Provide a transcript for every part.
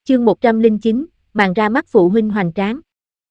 Chương 109, màn ra mắt phụ huynh hoành tráng.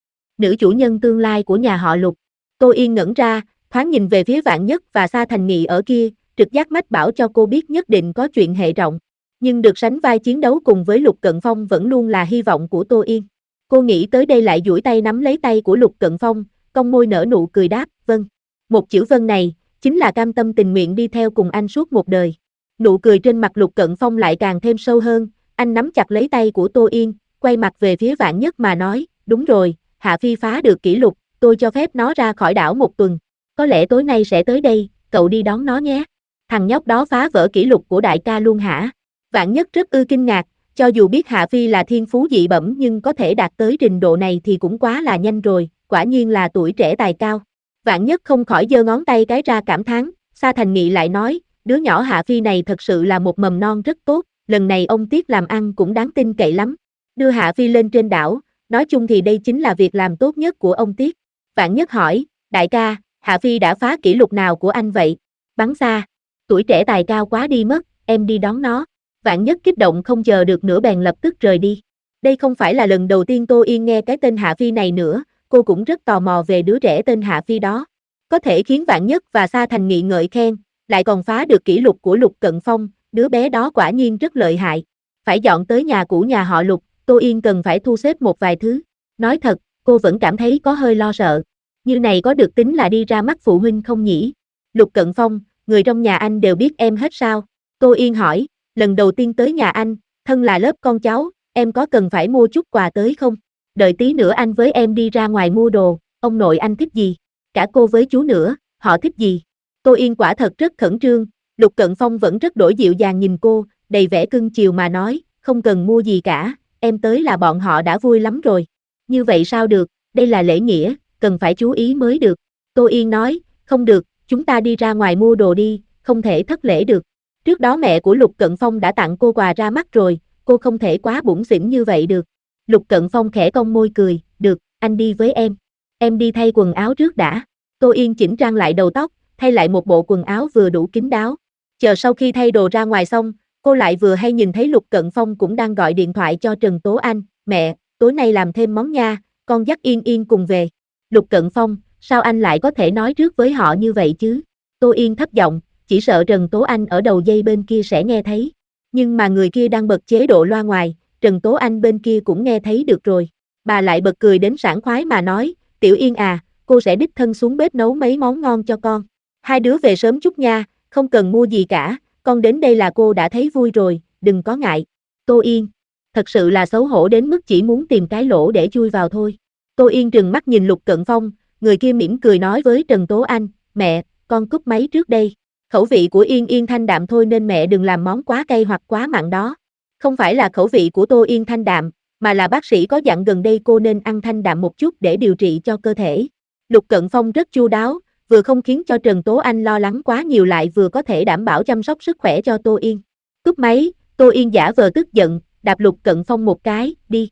Nữ chủ nhân tương lai của nhà họ Lục. Tô Yên ngẩn ra, thoáng nhìn về phía Vạn Nhất và Sa Thành Nghị ở kia, trực giác mách bảo cho cô biết nhất định có chuyện hệ trọng. Nhưng được sánh vai chiến đấu cùng với Lục Cận Phong vẫn luôn là hy vọng của Tô Yên. Cô nghĩ tới đây lại duỗi tay nắm lấy tay của Lục Cận Phong, cong môi nở nụ cười đáp, vâng. Một chữ vâng này, chính là cam tâm tình nguyện đi theo cùng anh suốt một đời. Nụ cười trên mặt Lục Cận Phong lại càng thêm sâu hơn, anh nắm chặt lấy tay của Tô Yên, quay mặt về phía Vạn Nhất mà nói, đúng rồi, Hạ Phi phá được kỷ lục, tôi cho phép nó ra khỏi đảo một tuần. Có lẽ tối nay sẽ tới đây, cậu đi đón nó nhé. Thằng nhóc đó phá vỡ kỷ lục của đại ca luôn hả? Vạn Nhất rất kinh ngạc, cho dù biết Hạ Phi là thiên phú dị bẩm nhưng có thể đạt tới trình độ này thì cũng quá là nhanh rồi, quả nhiên là tuổi trẻ tài cao. Vạn Nhất không khỏi giơ ngón tay cái ra cảm thán, Sa Thành Nghị lại nói, đứa nhỏ Hạ Phi này thật sự là một mầm non rất tốt, lần này ông Tiết làm ăn cũng đáng tin cậy lắm. Đưa Hạ Phi lên trên đảo, nói chung thì đây chính là việc làm tốt nhất của ông Tiết. Vạn Nhất hỏi, đại ca, Hạ Phi đã phá kỷ lục nào của anh vậy? Bắn xa, tuổi trẻ tài cao quá đi mất, em đi đón nó. Vạn Nhất kích động không chờ được nữa bèn lập tức rời đi. Đây không phải là lần đầu tiên Tô Yên nghe cái tên Hạ Phi này nữa, cô cũng rất tò mò về đứa trẻ tên Hạ Phi đó. Có thể khiến Vạn Nhất và Sa Thành Nghị ngợi khen, lại còn phá được kỷ lục của Lục Cận Phong, đứa bé đó quả nhiên rất lợi hại. Phải dọn tới nhà cũ nhà họ Lục, Tô Yên cần phải thu xếp một vài thứ. Nói thật, cô vẫn cảm thấy có hơi lo sợ. Như này có được tính là đi ra mắt phụ huynh không nhỉ? Lục Cận Phong, người trong nhà anh đều biết em hết sao? Tô Yên hỏi, lần đầu tiên tới nhà anh, thân là lớp con cháu, em có cần phải mua chút quà tới không? Đợi tí nữa anh với em đi ra ngoài mua đồ, ông nội anh thích gì? Cả cô với chú nữa, họ thích gì? Tô Yên quả thật rất khẩn trương, Lục Cận Phong vẫn rất đổi dịu dàng nhìn cô, đầy vẻ cưng chiều mà nói, không cần mua gì cả, em tới là bọn họ đã vui lắm rồi. Như vậy sao được, đây là lễ nghĩa, cần phải chú ý mới được. Tô Yên nói, không được, chúng ta đi ra ngoài mua đồ đi, không thể thất lễ được. Trước đó mẹ của Lục Cận Phong đã tặng cô quà ra mắt rồi, cô không thể quá bủn xỉn như vậy được. Lục Cận Phong khẽ cong môi cười, được, anh đi với em đi thay quần áo trước đã. Tô Yên chỉnh trang lại đầu tóc, thay lại một bộ quần áo vừa đủ kín đáo. Chờ sau khi thay đồ ra ngoài xong, cô lại vừa hay nhìn thấy Lục Cận Phong cũng đang gọi điện thoại cho Trần Tố Anh, mẹ, tối nay làm thêm món nha, con dắt Yên Yên cùng về. Lục Cận Phong, sao anh lại có thể nói trước với họ như vậy chứ? Tô Yên thấp giọng, chỉ sợ Trần Tố Anh ở đầu dây bên kia sẽ nghe thấy. Nhưng mà người kia đang bật chế độ loa ngoài, Trần Tố Anh bên kia cũng nghe thấy được rồi. Bà lại bật cười đến sảng khoái mà nói, Tiểu Yên à, cô sẽ đích thân xuống bếp nấu mấy món ngon cho con. Hai đứa về sớm chút nha, không cần mua gì cả, con đến đây là cô đã thấy vui rồi, đừng có ngại. Tô Yên, thật sự là xấu hổ đến mức chỉ muốn tìm cái lỗ để chui vào thôi. Tô Yên trừng mắt nhìn Lục Cận Phong, người kia mỉm cười nói với Trần Tố Anh, mẹ, con cúp máy trước đây. Khẩu vị của Yên Yên thanh đạm thôi nên mẹ đừng làm món quá cay hoặc quá mặn đó. Không phải là khẩu vị của Tô Yên thanh đạm, mà là bác sĩ có dặn gần đây cô nên ăn thanh đạm một chút để điều trị cho cơ thể. Lục Cận Phong rất chu đáo, vừa không khiến cho Trần Tố Anh lo lắng quá nhiều lại vừa có thể đảm bảo chăm sóc sức khỏe cho Tô Yên. Cúp máy, Tô Yên giả vờ tức giận, đạp Lục Cận Phong một cái, đi.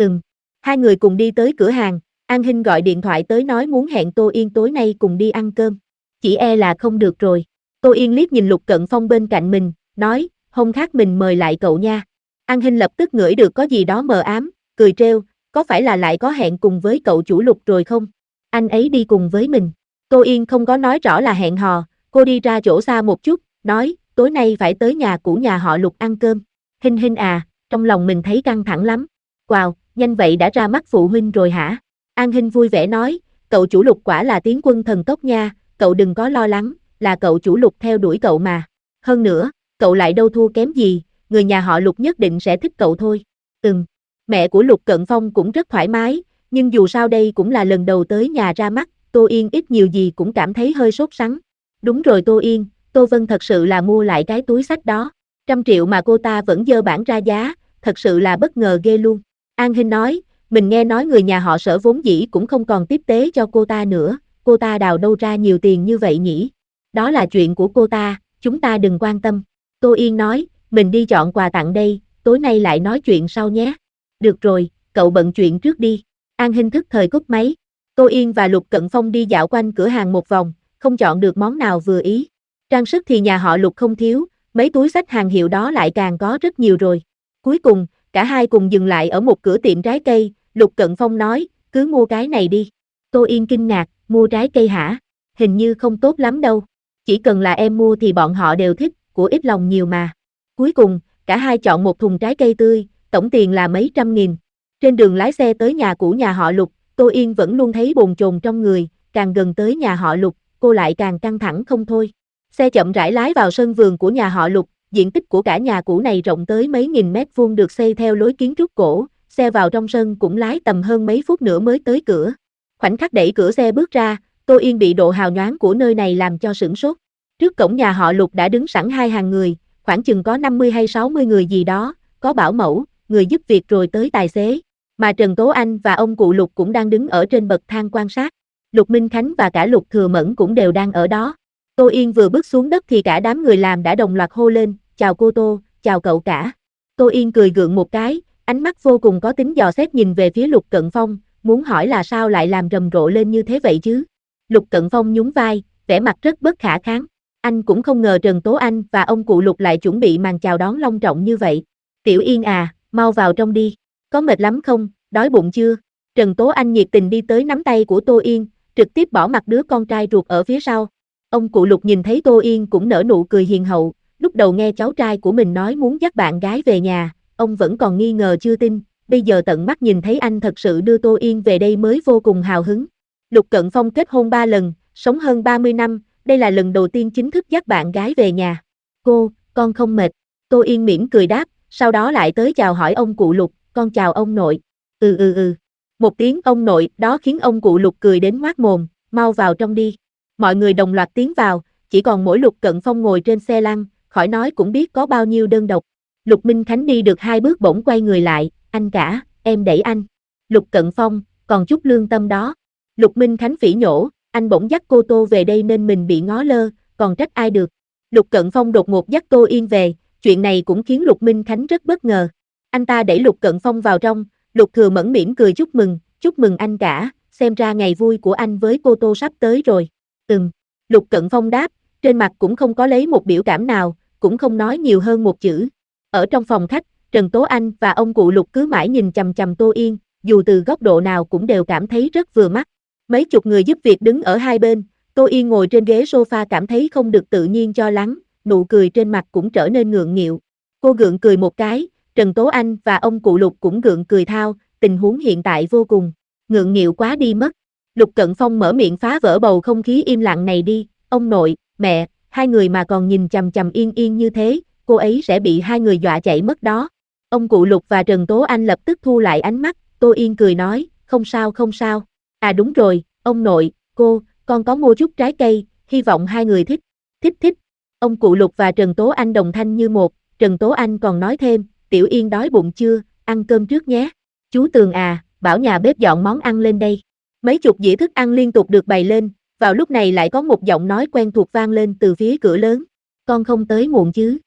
Hai người cùng đi tới cửa hàng, An Hinh gọi điện thoại tới nói muốn hẹn Tô Yên tối nay cùng đi ăn cơm. Chỉ e là không được rồi. Tô Yên liếc nhìn Lục Cận Phong bên cạnh mình, nói, hôm khác mình mời lại cậu nha. An Hinh lập tức ngửi được có gì đó mờ ám, cười trêu, có phải là lại có hẹn cùng với cậu chủ Lục rồi không? Anh ấy đi cùng với mình. Tô Yên không có nói rõ là hẹn hò, cô đi ra chỗ xa một chút, nói, tối nay phải tới nhà cũ nhà họ Lục ăn cơm. Hinh Hinh à, trong lòng mình thấy căng thẳng lắm. Wow, nhanh vậy đã ra mắt phụ huynh rồi hả? An Hinh vui vẻ nói, cậu chủ Lục quả là tiến quân thần tốc nha, cậu đừng có lo lắng, là cậu chủ Lục theo đuổi cậu mà. Hơn nữa, cậu lại đâu thua kém gì, người nhà họ Lục nhất định sẽ thích cậu thôi. Mẹ của Lục Cận Phong cũng rất thoải mái, nhưng dù sao đây cũng là lần đầu tới nhà ra mắt, Tô Yên ít nhiều gì cũng cảm thấy hơi sốt sắng. Đúng rồi Tô Yên, Tô Vân thật sự là mua lại cái túi xách đó. 100 triệu mà cô ta vẫn dơ bản ra giá, thật sự là bất ngờ ghê luôn. An Hinh nói, mình nghe nói người nhà họ Sở vốn dĩ cũng không còn tiếp tế cho cô ta nữa, cô ta đào đâu ra nhiều tiền như vậy nhỉ? Đó là chuyện của cô ta, chúng ta đừng quan tâm. Tô Yên nói, mình đi chọn quà tặng đây, tối nay lại nói chuyện sau nhé. Được rồi, cậu bận chuyện trước đi. An Hinh thức thời cúp máy. Tô Yên và Lục Cận Phong đi dạo quanh cửa hàng một vòng, không chọn được món nào vừa ý. Trang sức thì nhà họ Lục không thiếu, mấy túi xách hàng hiệu đó lại càng có rất nhiều rồi. Cuối cùng, Cả hai cùng dừng lại ở một cửa tiệm trái cây, Lục Cận Phong nói, cứ mua cái này đi. Tô Yên kinh ngạc, mua trái cây hả? Hình như không tốt lắm đâu. Chỉ cần là em mua thì bọn họ đều thích, của ít lòng nhiều mà. Cuối cùng, cả hai chọn một thùng trái cây tươi, tổng tiền là mấy trăm nghìn. Trên đường lái xe tới nhà cũ nhà họ Lục, Tô Yên vẫn luôn thấy bồn chồn trong người, càng gần tới nhà họ Lục, cô lại càng căng thẳng không thôi. Xe chậm rãi lái vào sân vườn của nhà họ Lục, diện tích của cả nhà cũ này rộng tới mấy nghìn mét vuông được xây theo lối kiến trúc cổ, xe vào trong sân cũng lái tầm hơn mấy phút nữa mới tới cửa. Khoảnh khắc đẩy cửa xe bước ra, Tô Yên bị độ hào nhoáng của nơi này làm cho sửng sốt. Trước cổng nhà họ Lục đã đứng sẵn hai hàng người, khoảng chừng có 50 hay 60 người gì đó, có bảo mẫu, người giúp việc rồi tới tài xế. Mà Trần Tố Anh và ông cụ Lục cũng đang đứng ở trên bậc thang quan sát. Lục Minh Khánh và cả Lục Thừa Mẫn cũng đều đang ở đó. Tô Yên vừa bước xuống đất thì cả đám người làm đã đồng loạt hô lên, chào cô Tô, chào cậu cả. Tô Yên cười gượng một cái, ánh mắt vô cùng có tính dò xét nhìn về phía Lục Cận Phong, muốn hỏi là sao lại làm rầm rộ lên như thế vậy chứ. Lục Cận Phong nhún vai, vẻ mặt rất bất khả kháng. Anh cũng không ngờ Trần Tố Anh và ông cụ Lục lại chuẩn bị màn chào đón long trọng như vậy. Tiểu Yên à, mau vào trong đi. Có mệt lắm không, đói bụng chưa? Trần Tố Anh nhiệt tình đi tới nắm tay của Tô Yên, trực tiếp bỏ mặt đứa con trai ruột ở phía sau. Ông cụ Lục nhìn thấy Tô Yên cũng nở nụ cười hiền hậu, lúc đầu nghe cháu trai của mình nói muốn dắt bạn gái về nhà, ông vẫn còn nghi ngờ chưa tin, bây giờ tận mắt nhìn thấy anh thật sự đưa Tô Yên về đây mới vô cùng hào hứng. Lục Cận Phong kết hôn 3 lần, sống hơn 30 năm, đây là lần đầu tiên chính thức dắt bạn gái về nhà. Con không mệt. Tô Yên mỉm cười đáp, sau đó lại tới chào hỏi ông cụ Lục, con chào ông nội. Một tiếng ông nội đó khiến ông cụ Lục cười đến ngoác mồm, mau vào trong đi. Mọi người đồng loạt tiến vào, chỉ còn mỗi Lục Cận Phong ngồi trên xe lăn, khỏi nói cũng biết có bao nhiêu đơn độc. Lục Minh Khánh đi được 2 bước bỗng quay người lại, anh cả, em đẩy anh. Lục Cận Phong, còn chút lương tâm đó. Lục Minh Khánh phỉ nhổ, anh bỗng dắt cô Tô về đây nên mình bị ngó lơ, còn trách ai được. Lục Cận Phong đột ngột dắt Tô Yên về, chuyện này cũng khiến Lục Minh Khánh rất bất ngờ. Anh ta đẩy Lục Cận Phong vào trong, Lục Thừa Mẫn mỉm cười chúc mừng anh cả, xem ra ngày vui của anh với cô Tô sắp tới rồi. Lục Cận Phong đáp, trên mặt cũng không có lấy một biểu cảm nào, cũng không nói nhiều hơn một chữ. Ở trong phòng khách, Trần Tố Anh và ông cụ Lục cứ mãi nhìn chằm chằm Tô Yên, dù từ góc độ nào cũng đều cảm thấy rất vừa mắt. Mấy chục người giúp việc đứng ở hai bên, Tô Yên ngồi trên ghế sofa cảm thấy không được tự nhiên cho lắm, nụ cười trên mặt cũng trở nên ngượng nghịu. Cô gượng cười một cái, Trần Tố Anh và ông cụ Lục cũng gượng cười thao, tình huống hiện tại vô cùng ngượng nghịu quá đi mất. Lục Cận Phong mở miệng phá vỡ bầu không khí im lặng này đi, ông nội, mẹ, hai người mà còn nhìn chằm chằm Yên Yên như thế, cô ấy sẽ bị hai người dọa chạy mất đó. Ông cụ Lục và Trần Tố Anh lập tức thu lại ánh mắt, Tô Yên cười nói, không sao. À đúng rồi, ông nội, con có mua chút trái cây, hy vọng hai người thích. Thích. Ông cụ Lục và Trần Tố Anh đồng thanh như một, Trần Tố Anh còn nói thêm, Tiểu Yên đói bụng chưa, ăn cơm trước nhé. Chú Tường à, bảo nhà bếp dọn món ăn lên đây. Mấy chục dĩa thức ăn liên tục được bày lên, vào lúc này lại có một giọng nói quen thuộc vang lên từ phía cửa lớn. Con không tới muộn chứ?